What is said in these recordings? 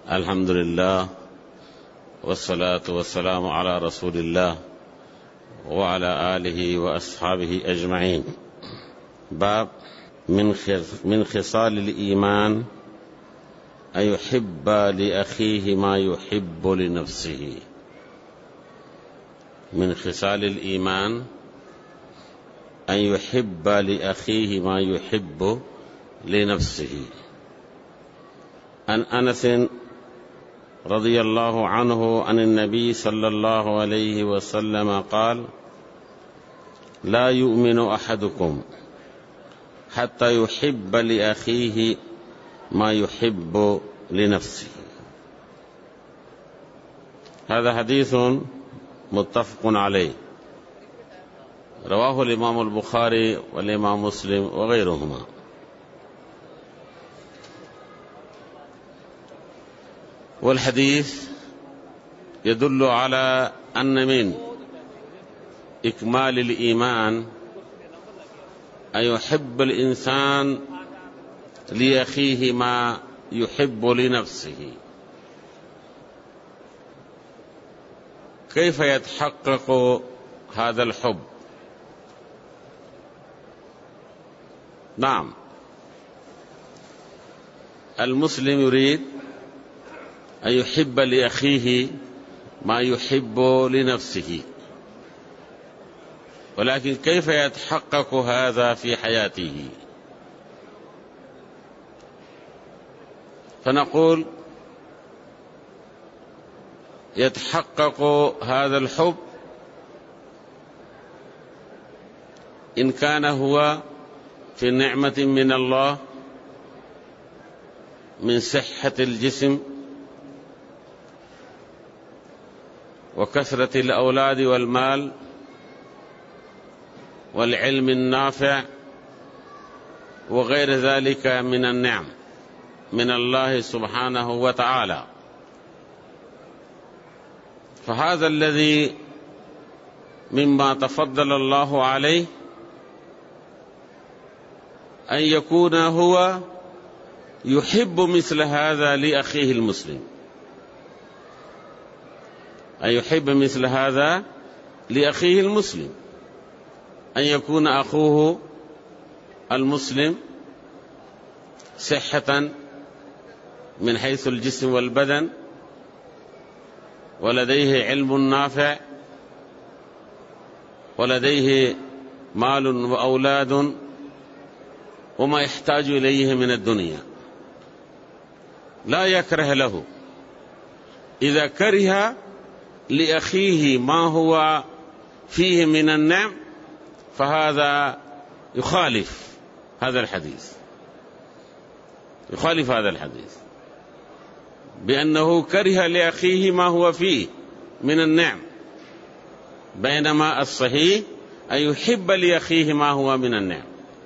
الحمد لله والصلاة والسلام على رسول الله وعلى آله وأصحابه أجمعين. باب من خصال الإيمان أن يحب لأخيه ما يحب لنفسه. من خصال الإيمان أن يحب لأخيه ما يحب لنفسه. عن أنس رضي الله عنه عن النبي صلى الله عليه وسلم قال: لا يؤمن أحدكم حتى يحب لأخيه ما يحب لنفسه. هذا حديث متفق عليه، رواه الإمام البخاري والإمام مسلم وغيرهما. والحديث يدل على أن من إكمال الإيمان أن يحب الإنسان لأخيه ما يحب لنفسه. كيف يتحقق هذا الحب؟ نعم، المسلم يريد أن يحب لأخيه ما يحب لنفسه، ولكن كيف يتحقق هذا في حياته؟ فنقول يتحقق هذا الحب إن كان هو في نعمة من الله من صحة الجسم وكثرة الأولاد والمال والعلم النافع وغير ذلك من النعم من الله سبحانه وتعالى. فهذا الذي مما تفضل الله عليه أن يكون هو يحب مثل هذا لأخيه المسلم، أن يحب مثل هذا لأخيه المسلم، أن يكون أخوه المسلم صحة من حيث الجسم والبدن، ولديه علم نافع، ولديه مال وأولاد وما يحتاج إليه من الدنيا، لا يكره له. إذا كره لأخيه ما هو فيه من النعم فهذا يخالف هذا الحديث، يخالف هذا الحديث، بأنه كره لأخيه ما هو فيه من النعم، بينما الصحيح أن يحب لأخيه ما هو من النعم.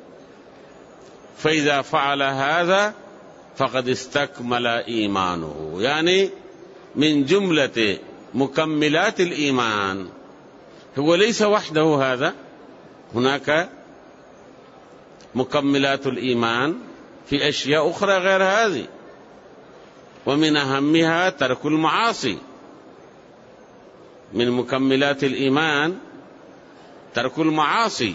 فإذا فعل هذا فقد استكمل إيمانه. يعني من جملة مكملات الإيمان، هو ليس وحده هذا، هناك مكملات الإيمان في أشياء أخرى غير هذه، ومن أهمها ترك المعاصي. من مكملات الإيمان ترك المعاصي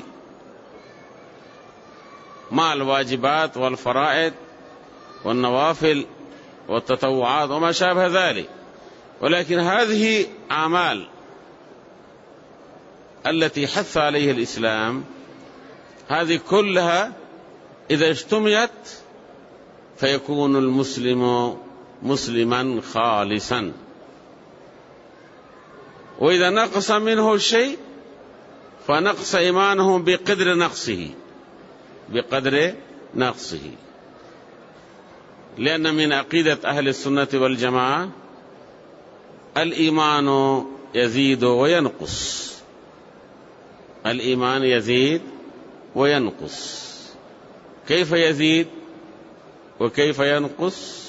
مع الواجبات والفرائض والنوافل والتطوعات وما شابه ذلك. ولكن هذه أعمال التي حث عليها الإسلام، هذه كلها إذا اجتمعت فيكون المسلم مسلما خالصا. وإذا نقص منه شيء فنقص إيمانه بقدر نقصه، بقدر نقصه. لأن من عقيدة أهل السنة والجماعة الإيمان يزيد وينقص، الإيمان يزيد وينقص. كيف يزيد وكيف ينقص؟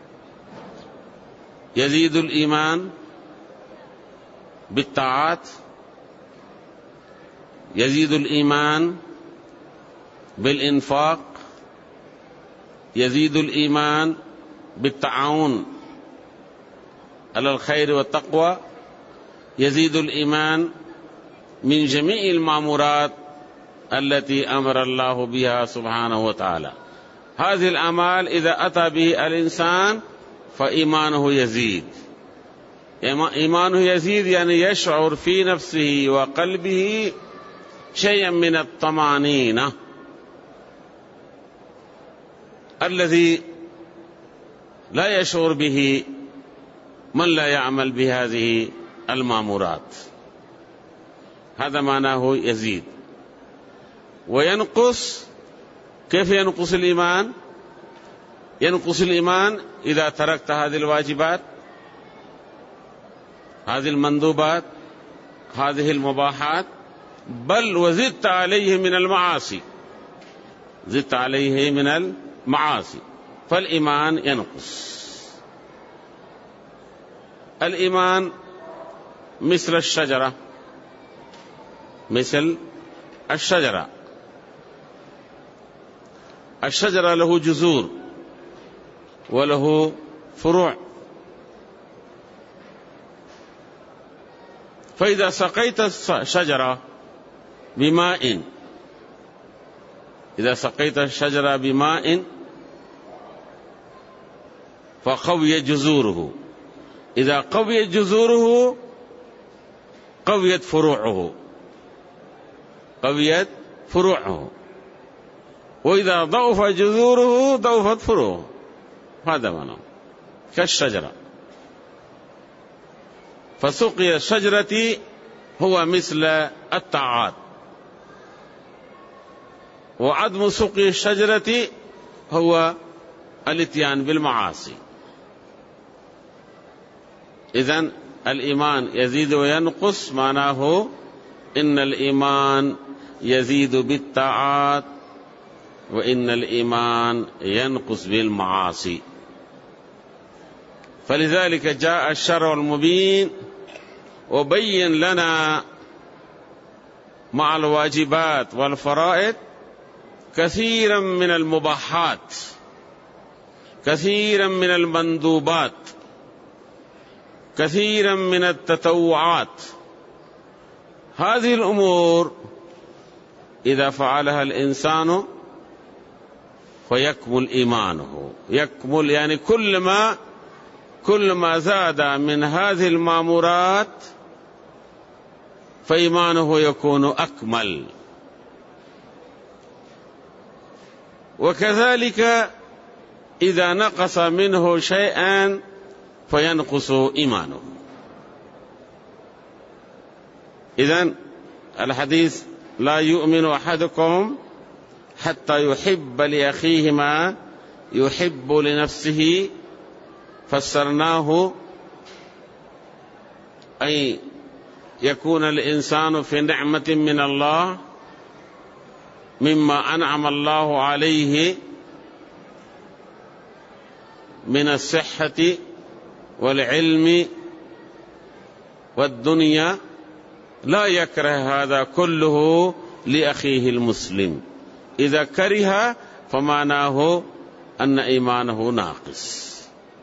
يزيد الإيمان بالطاعات، يزيد الإيمان بالإنفاق، يزيد الإيمان بالتعاون على الخير والتقوى يزيد الإيمان من جميع المأمورات التي أمر الله بها سبحانه وتعالى. هذه الأعمال إذا أتى به الإنسان فإيمانه يزيد. إيمانه يزيد يعني يشعر في نفسه وقلبه شيئا من الطمأنينة الذي لا يشعر به من لا يعمل بهذه المأمورات. هذا معناه يزيد. وينقص، كيف ينقص الإيمان؟ ينقص الإيمان إذا تركت هذه الواجبات، هذه المندوبات، هذه المباحات، بل وزدت عليه من المعاصي، زدت عليه من المعاصي، فالإيمان ينقص. الإيمان مثل الشجرة، مثل الشجرة. الشجرة له جذور وله فروع، فإذا سقيت الشجرة بماء، إذا سقيت الشجرة بماء فقوي جذوره، إذا قويت جذوره قويت فروعه، قويت فروعه، وإذا ضعف جذوره ضعفت فروعه. هذا معناه كالشجرة. فسقي الشجرة هو مثل الطاعات، وعدم سقي الشجرة هو الاتيان بالمعاصي. إذن الإيمان يزيد وينقص، معناه إن الإيمان يزيد بالطاعات وإن الإيمان ينقص بالمعاصي. فلذلك جاء الشرع المبين وبين لنا مع الواجبات والفرائض كثيرا من المباحات، كثيرا من المندوبات، كثيرا من التطوعات. هذه الأمور إذا فعلها الإنسان فيكمل إيمانه، يكمل يعني كل ما زاد من هذه المأمورات فإيمانه يكون أكمل. وكذلك إذا نقص منه شيئا فينقص إيمانه. إذن الحديث لا يؤمن أحدكم حتى يحب لأخيه ما يحب لنفسه، فسرناه أي يكون الإنسان في نعمة من الله مما أنعم الله عليه من الصحة والعلم والدنيا، لا يكره هذا كله لأخيه المسلم. إذا كره فمعناه أن إيمانه ناقص.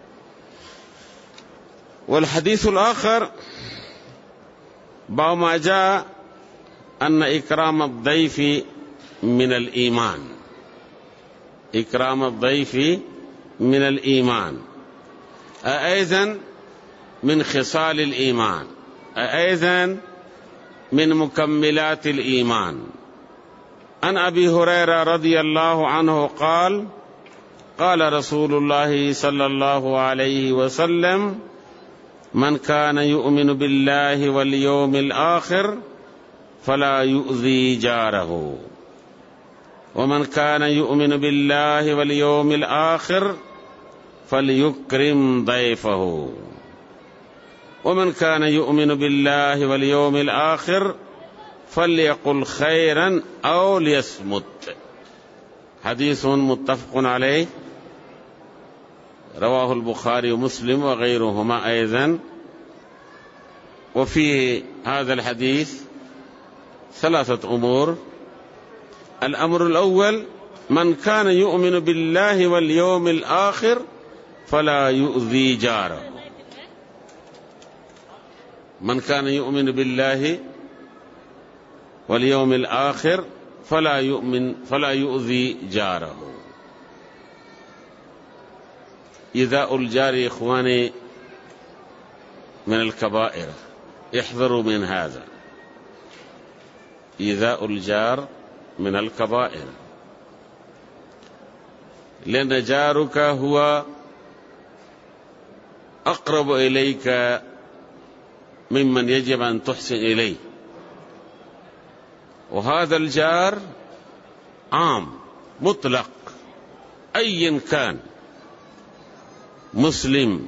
والحديث الآخر باب ما جاء أن إكرام الضيف من الإيمان، إكرام الضيف من الإيمان، أيضا من خصال الإيمان، أيضا من مكملات الإيمان. عن أبي هريرة رضي الله عنه قال: قال رسول الله صلى الله عليه وسلم: من كان يؤمن بالله واليوم الآخر فلا يؤذي جاره، ومن كان يؤمن بالله واليوم الآخر فليكرم ضيفه، ومن كان يؤمن بالله واليوم الآخر فليقل خيرا أو ليصمت. حديث متفق عليه، رواه البخاري ومسلم وغيرهما أيضا. وفي هذا الحديث ثلاثة أمور. الأمر الأول: من كان يؤمن بالله واليوم الآخر فلا يؤذي جاره. من كان يؤمن بالله واليوم الآخر فلا يؤذي جاره. إيذاء الجار إخواني من الكبائر، احذروا من هذا. إيذاء الجار من الكبائر، لأن جارك هو أقرب إليك ممن يجب أن تحسن إليه، وهذا الجار عام مطلق أيا كان، مسلم،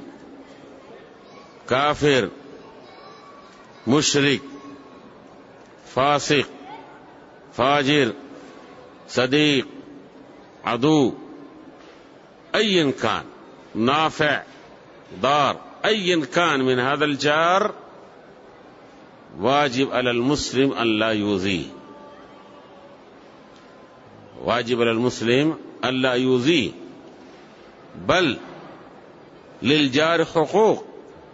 كافر، مشرك، فاسق، فاجر، صديق، عدو، أيا كان، نافع، ضار، أيا كان من هذا الجار، واجب على المسلم أن لا يؤذيه، واجب على المسلم أن لا يؤذيه، بل للجار حقوق،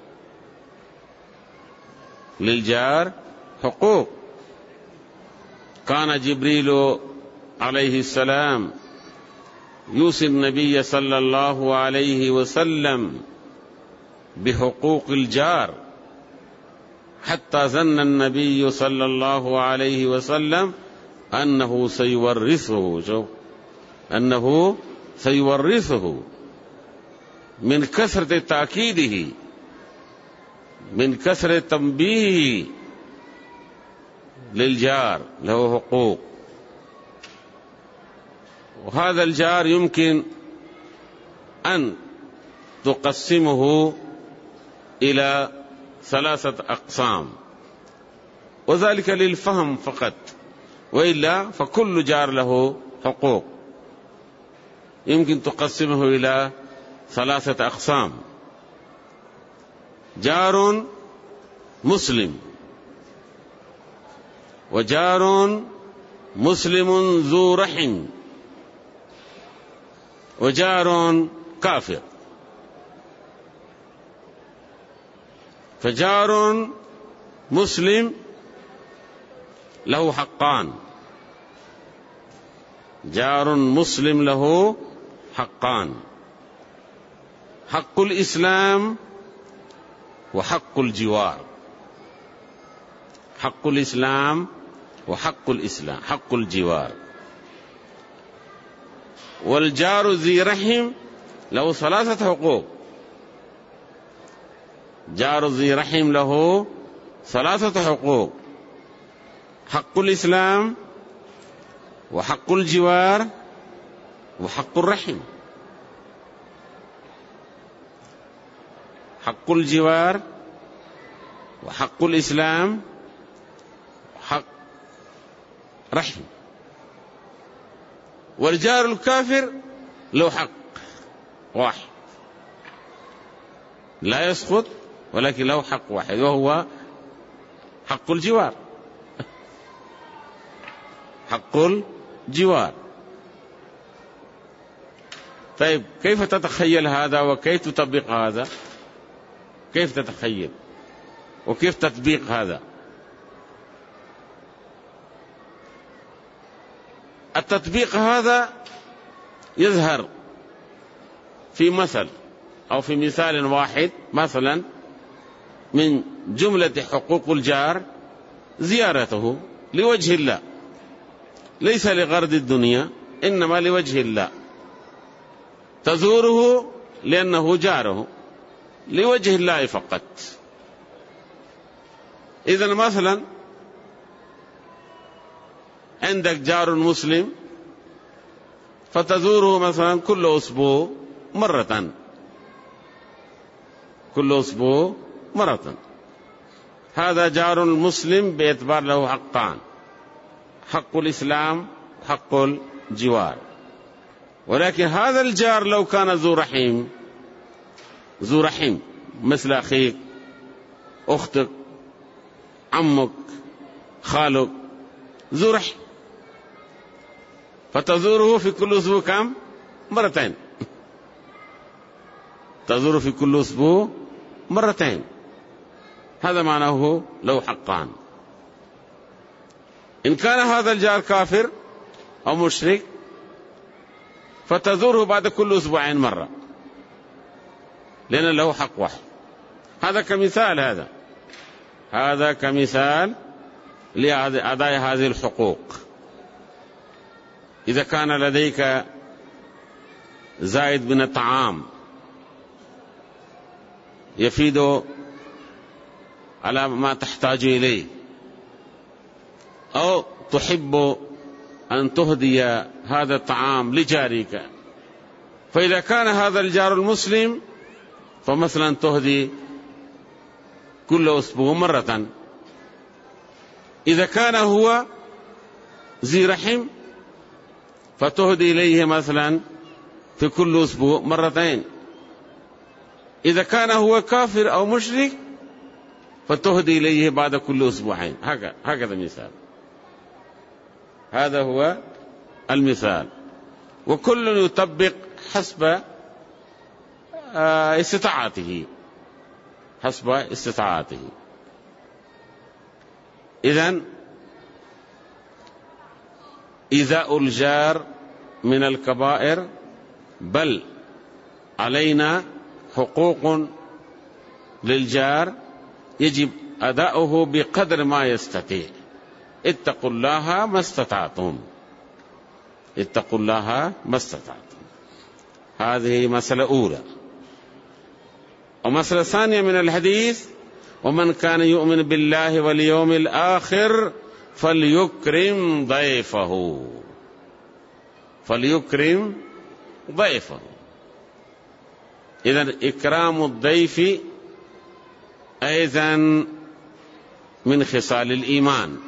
للجار حقوق. كان جبريل عليه السلام يوصي النبي صلى الله عليه وسلم بحقوق الجار، حتى ظن النبي صلى الله عليه وسلم أنه سيورثه، أنه سيورثه من كثرة تأكيده، من كثرة تنبيهه للجار، له حقوق. وهذا الجار يمكن أن تقسمه إلى 3 أقسام، وذلك للفهم فقط، وإلا فكل جار له حقوق. يمكن تقسمه إلى 3 أقسام: جار مسلم، وجار مسلم ذو رحم، وجار كافر. فجار مسلم له حقان، جار مسلم له حقان: حق الإسلام وحق الجوار. حق الإسلام وحق الإسلام، حق الجوار. والجار ذي رحم له 3 حقوق. جار ذي رحم له 3 حقوق: حق الإسلام وحق الجوار وحق الرحم. حق الجوار وحق الإسلام وحق رحم. والجار الكافر له حق واحد لا يسقط، ولكن له حق واحد، وهو حق الجوار. حق الجوار. طيب كيف تتخيل هذا وكيف تطبق هذا؟ كيف تتخيل وكيف تطبيق هذا؟ التطبيق هذا يظهر في مثل أو في مثال واحد. مثلا من جملة حقوق الجار زيارته لوجه الله، ليس لغرض الدنيا، إنما لوجه الله. تزوره لأنه جاره لوجه الله فقط. إذن مثلا عندك جار مسلم فتزوره مثلا كل أسبوع مرة، كل أسبوع مرة. هذا جار مسلم باعتبار له حقان: حق الإسلام وحق الجوار. ولكن هذا الجار لو كان ذو رحم، ذو رحم مثل أخيك، أختك، عمك، خالك، ذو رحم، فتزوره في كل أسبوع كم؟ مرتين. تزوره في كل أسبوع مرتين. هذا معناه له حقان. إن كان هذا الجار كافر أو مشرك فتزوره بعد كل أسبوعين مرة، لأن له حق واحد. هذا كمثال، هذا كمثال لأداء هذه الحقوق. إذا كان لديك زائد من الطعام يفيد على ما تحتاج إليه، أو تحب أن تهدي هذا الطعام لجارك، فإذا كان هذا الجار المسلم فمثلا تهدي كل أسبوع مرة. إذا كان هو ذي رحم فتهدي إليه مثلا في كل أسبوع مرتين. إذا كان هو كافر أو مشرك فتهدي إليه بعد كل أسبوعين. هكذا مثال. هذا هو المثال، وكل يطبق حسب استطاعته، حسب استطاعته. إذن إيذاء الجار من الكبائر، بل علينا حقوق للجار يجب أداؤه بقدر ما يستطيع. اتقوا الله ما استطعتم، اتقوا الله ما استطعتم. هذه مسألة أولى. ومسألة ثانية من الحديث: ومن كان يؤمن بالله واليوم الآخر فليكرم ضيفه، فليكرم ضيفه. إذن إكرام الضيف أيضا من خصال الإيمان.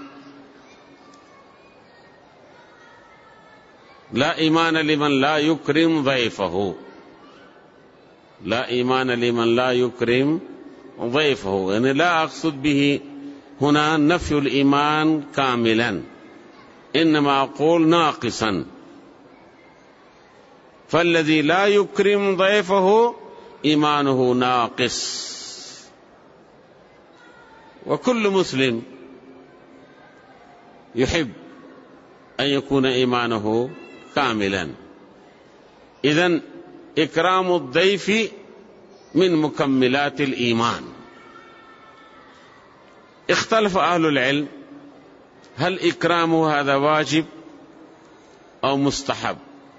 لا إيمان لمن لا يكرم ضيفه، لا إيمان لمن لا يكرم ضيفه. يعني لا أقصد به هنا نفي الإيمان كاملا، إنما أقول ناقصا. فالذي لا يكرم ضيفه إيمانه ناقص. وكل مسلم يحب أن يكون إيمانه كاملا. إذن إكرام الضيف من مكملات الإيمان. اختلف أهل العلم هل إكرامه هذا واجب أو مستحب؟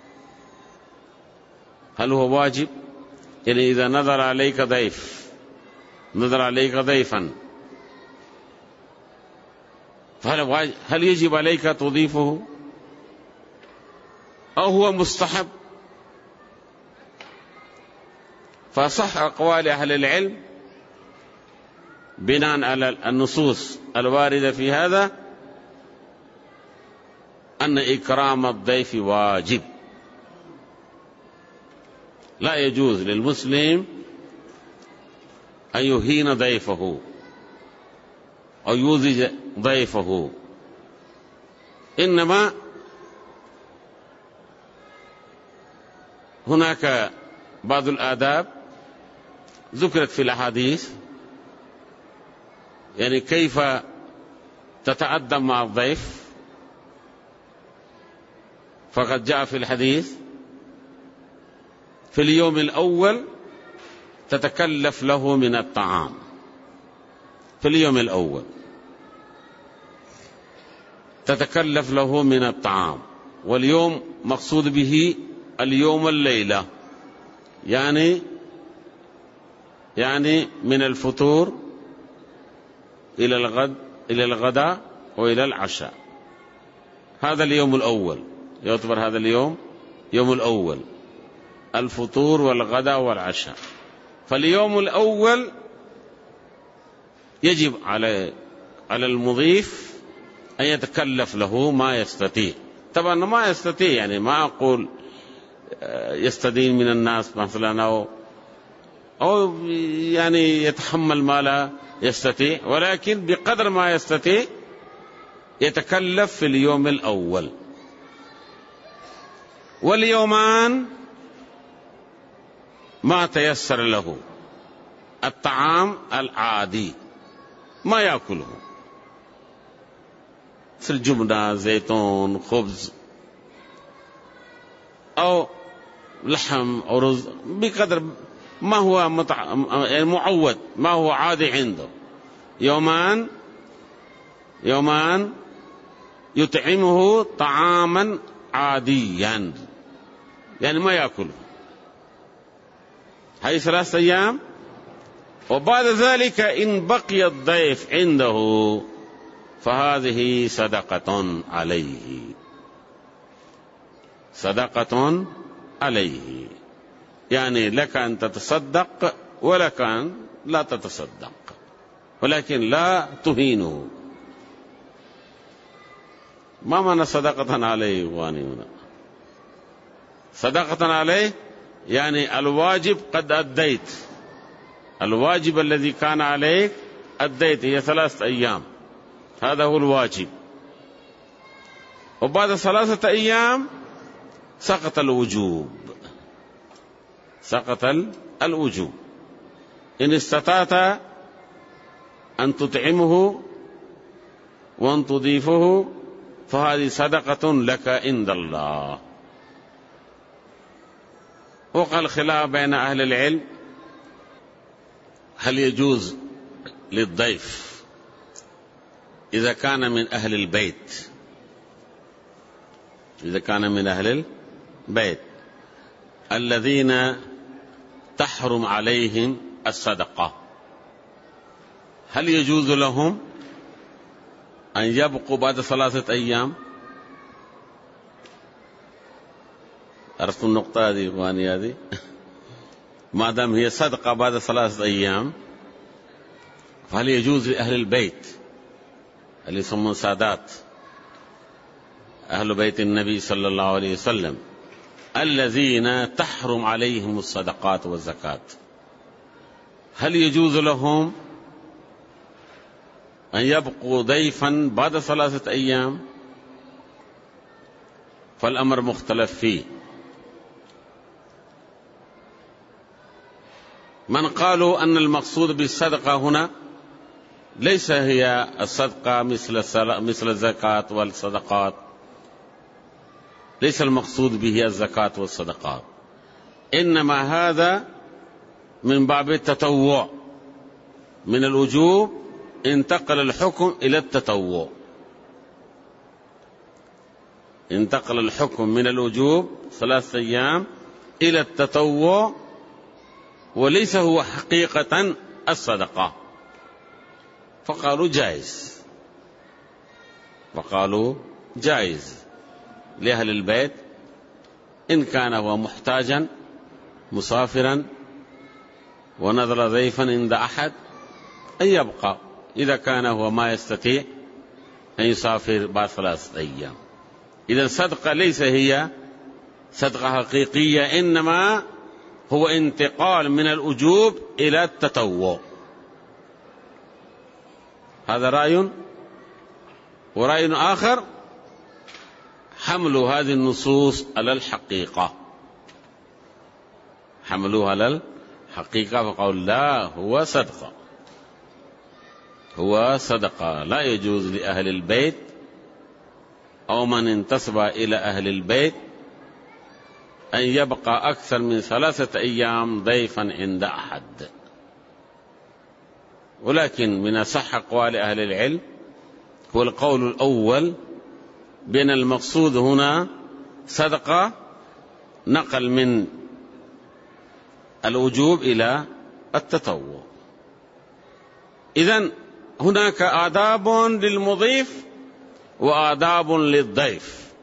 هل هو واجب؟ يعني إذا نظر عليك ضيف، نظر عليك ضيفا، هل يجب عليك تضيفه أو هو مستحب؟ فصح أقوال أهل العلم بناء على النصوص الواردة في هذا أن إكرام الضيف واجب. لا يجوز للمسلم أن يهين ضيفه أو يؤذي ضيفه، إنما هناك بعض الآداب ذكرت في الأحاديث، يعني كيف تتأدب مع الضيف. فقد جاء في الحديث: في اليوم الأول تتكلف له من الطعام، في اليوم الأول تتكلف له من الطعام. واليوم مقصود به اليوم والليلة، يعني من الفطور إلى الغداء وإلى العشاء. هذا اليوم الأول، يعتبر هذا اليوم يوم الأول، الفطور والغداء والعشاء. فاليوم الأول يجب على المضيف أن يتكلف له ما يستطيع. طبعا ما يستطيع، يعني ما أقول يستدين من الناس مثلا أو يعني يتحمل ما لا يستطيع، ولكن بقدر ما يستطيع يتكلف في اليوم الأول. واليومان ما تيسر له الطعام العادي، ما يأكله، مثل جبنة، زيتون، خبز، أو لحم أو رز، بقدر ما هو معود، ما هو عادي عنده. يومان يطعمه طعاما عاديا، يعني ما يأكله، هذه 3 أيام. وبعد ذلك إن بقي الضيف عنده فهذه صدقة عليه، صدقة عليه، يعني لك أن تتصدق ولك أن لا تتصدق، ولكن لا تهينه. ما معنى صدقة عليه إخواني هنا؟ صدقة عليه يعني الواجب قد أديت، الواجب الذي كان عليك أديت، هي 3 أيام، هذا هو الواجب. وبعد 3 أيام سقط الوجوب، سقط الوجوب. إن استطعت أن تطعمه وأن تضيفه فهذه صدقة لك عند الله. وقال خلاف بين أهل العلم هل يجوز للضيف إذا كان من أهل البيت، إذا كان من أهل البيت الذين تحرم عليهم الصدقة، هل يجوز لهم أن يبقوا بعد 3 أيام؟ عرفتوا النقطة هذه إخواني؟ هذه ما دام هي صدقة بعد 3 أيام، فهل يجوز لأهل البيت اللي يسمون سادات أهل بيت النبي صلى الله عليه وسلم الذين تحرم عليهم الصدقات والزكاة، هل يجوز لهم أن يبقوا ضيفا بعد 3 أيام؟ فالأمر مختلف فيه. من قالوا أن المقصود بالصدقة هنا ليس هي الصدقة مثل الزكاة والصدقات، ليس المقصود به الزكاة والصدقات، إنما هذا من باب التطوع، من الوجوب انتقل الحكم إلى التطوع، انتقل الحكم من الوجوب 3 أيام إلى التطوع، وليس هو حقيقة الصدقة، فقالوا جائز، فقالوا جائز لأهل البيت إن كان هو محتاجا مسافرا ونظر ضيفا عند أحد أن يبقى، إذا كان هو ما يستطيع أن يسافر بعد 3 أيام. إذا الصدقة ليس هي صدقة حقيقية، إنما هو انتقال من الوجوب إلى التطوع. هذا رأي. ورأي آخر حمل هذه النصوص على الحقيقة، حملوها على الحقيقة، فقالوا لا، هو صدقة، هو صدقة، لا يجوز لأهل البيت أو من انتسب إلى أهل البيت أن يبقى أكثر من 3 أيام ضيفا عند أحد. ولكن من أصح أقوال أهل العلم هو القول الأول، بأن المقصود هنا صدقة، نقل من الوجوب إلى التطوع. إذن هناك آداب للمضيف وآداب للضيف،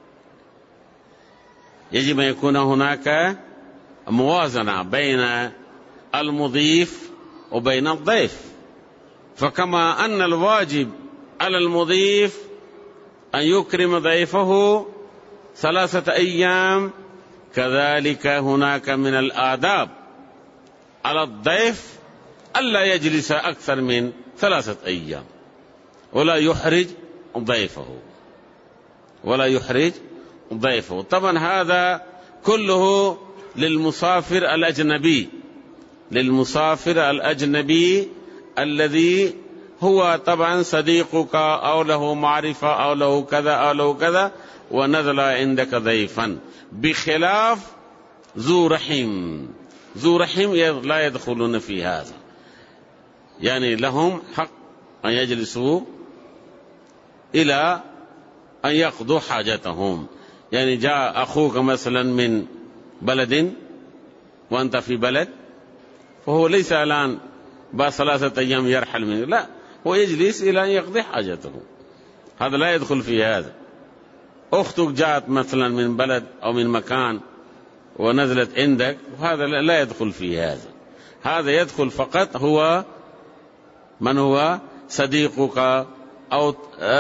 يجب أن يكون هناك موازنة بين المضيف وبين الضيف. فكما أن الواجب على المضيف أن يكرم ضيفه 3 أيام، كذلك هناك من الآداب على الضيف ألا يجلس أكثر من 3 أيام، ولا يحرج ضيفه، ولا يحرج ضيفه. طبعا هذا كله للمسافر الأجنبي، للمسافر الأجنبي الذي هو طبعا صديقك أو له معرفة أو له كذا أو له كذا ونزل عندك ضيفا، بخلاف ذو رحم. ذو رحم لا يدخلون في هذا، يعني لهم حق أن يجلسوا إلى أن يقضوا حاجتهم. يعني جاء أخوك مثلا من بلد وأنت في بلد، فهو ليس الآن بعد 3 أيام يرحل منه، لا، هو يجلس إلى أن يقضي حاجته، هذا لا يدخل في هذا. أختك جاءت مثلا من بلد أو من مكان ونزلت عندك، وهذا لا يدخل في هذا. هذا يدخل فقط هو من هو صديقك أو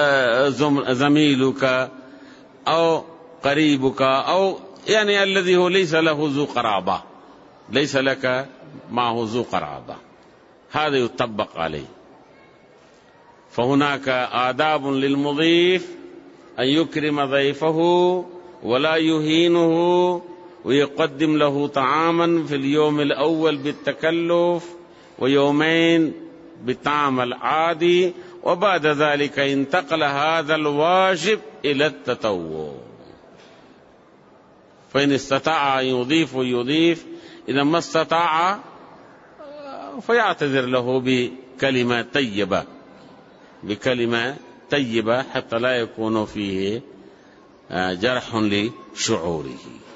زميلك أو قريبك، أو يعني الذي هو ليس له ذو قرابة، ليس لك معه ذو قرابة، هذا يطبق عليه. فهناك آداب للمضيف أن يكرم ضيفه ولا يهينه، ويقدم له طعاما في اليوم الأول بالتكلف، ويومين بالطعام العادي، وبعد ذلك انتقل هذا الواجب إلى التطوع. فإن استطاع أن يضيف يضيف، إذا ما استطاع فيعتذر له بكلمة طيبة، بكلمة طيبة حتى لا يكون فيه جرح لشعوره.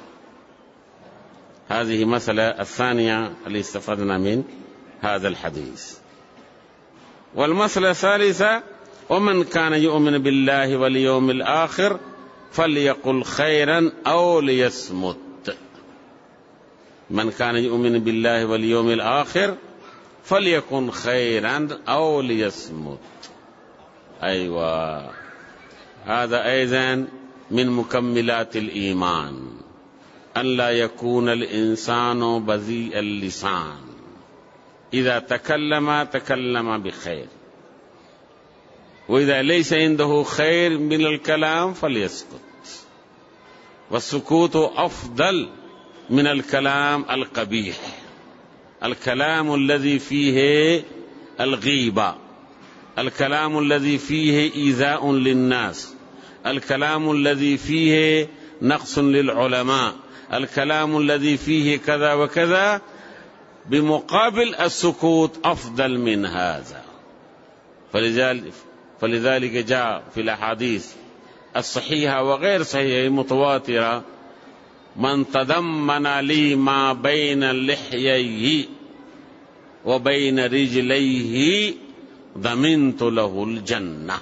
هذه مسألة الثانية اللي استفدنا من هذا الحديث. والمسألة الثالثة: ومن كان يؤمن بالله واليوم الآخر فليقل خيرا أو ليصمت. من كان يؤمن بالله واليوم الآخر فليكن خيرا أو ليصمت. أيوة، هذا أيضا من مكملات الإيمان، أن لا يكون الإنسان بذيء اللسان، إذا تكلم بخير، وإذا ليس عنده خير من الكلام فليسكت، والسكوت أفضل من الكلام القبيح، الكلام الذي فيه الغيبة، الكلام الذي فيه إيذاء للناس، الكلام الذي فيه نقص للعلماء، الكلام الذي فيه كذا وكذا، بمقابل السكوت أفضل من هذا. فلذلك جاء في الأحاديث الصحيحة وغير صحيحة متواترة: من تضمن لي ما بين لحييه وبين رجليه ضمنت له الجنة.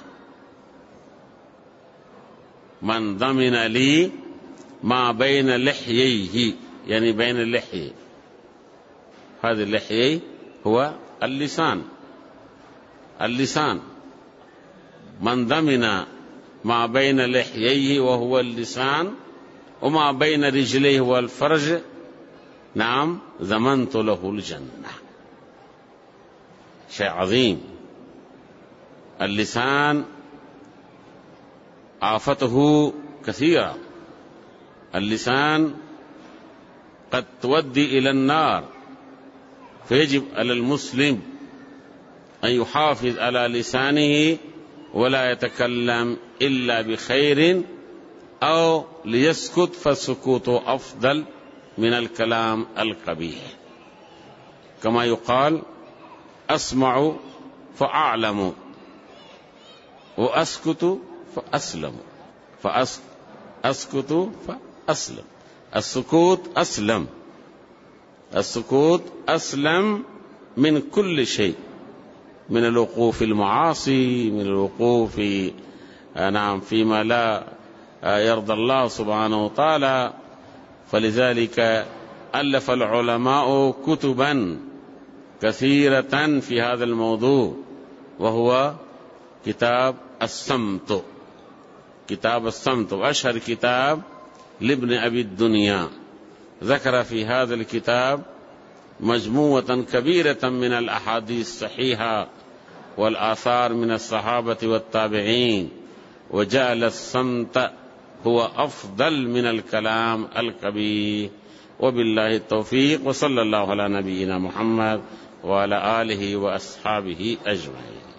من ضمن لي ما بين لحييه، يعني بين اللحية، هذه اللحية هو اللسان، اللسان، من ضمن ما بين لحييه وهو اللسان، وما بين رجليه والفرج، نعم، ضمنت له الجنة. شيء عظيم. اللسان آفته كثيرة، اللسان قد تودي إلى النار، فيجب على المسلم أن يحافظ على لسانه ولا يتكلم إلا بخير، أو ليسكت، فالسكوت أفضل من الكلام القبيح. كما يقال: أسمع فأعلم، وأسكت فأسلم، فأسكت فأسلم. السكوت أسلم، السكوت أسلم من كل شيء، من الوقوف في المعاصي، من الوقوف في نعم فيما لا يرضى الله سبحانه وتعالى. فلذلك ألف العلماء كتبا كثيرة في هذا الموضوع، وهو كتاب الصمت، كتاب الصمت. وأشهر كتاب لابن أبي الدنيا، ذكر في هذا الكتاب مجموعة كبيرة من الأحاديث الصحيحة والآثار من الصحابة والتابعين، وجعل الصمت هو أفضل من الكلام القبيح. وبالله التوفيق، وصلى الله على نبينا محمد وعلى آله وأصحابه أجمعين.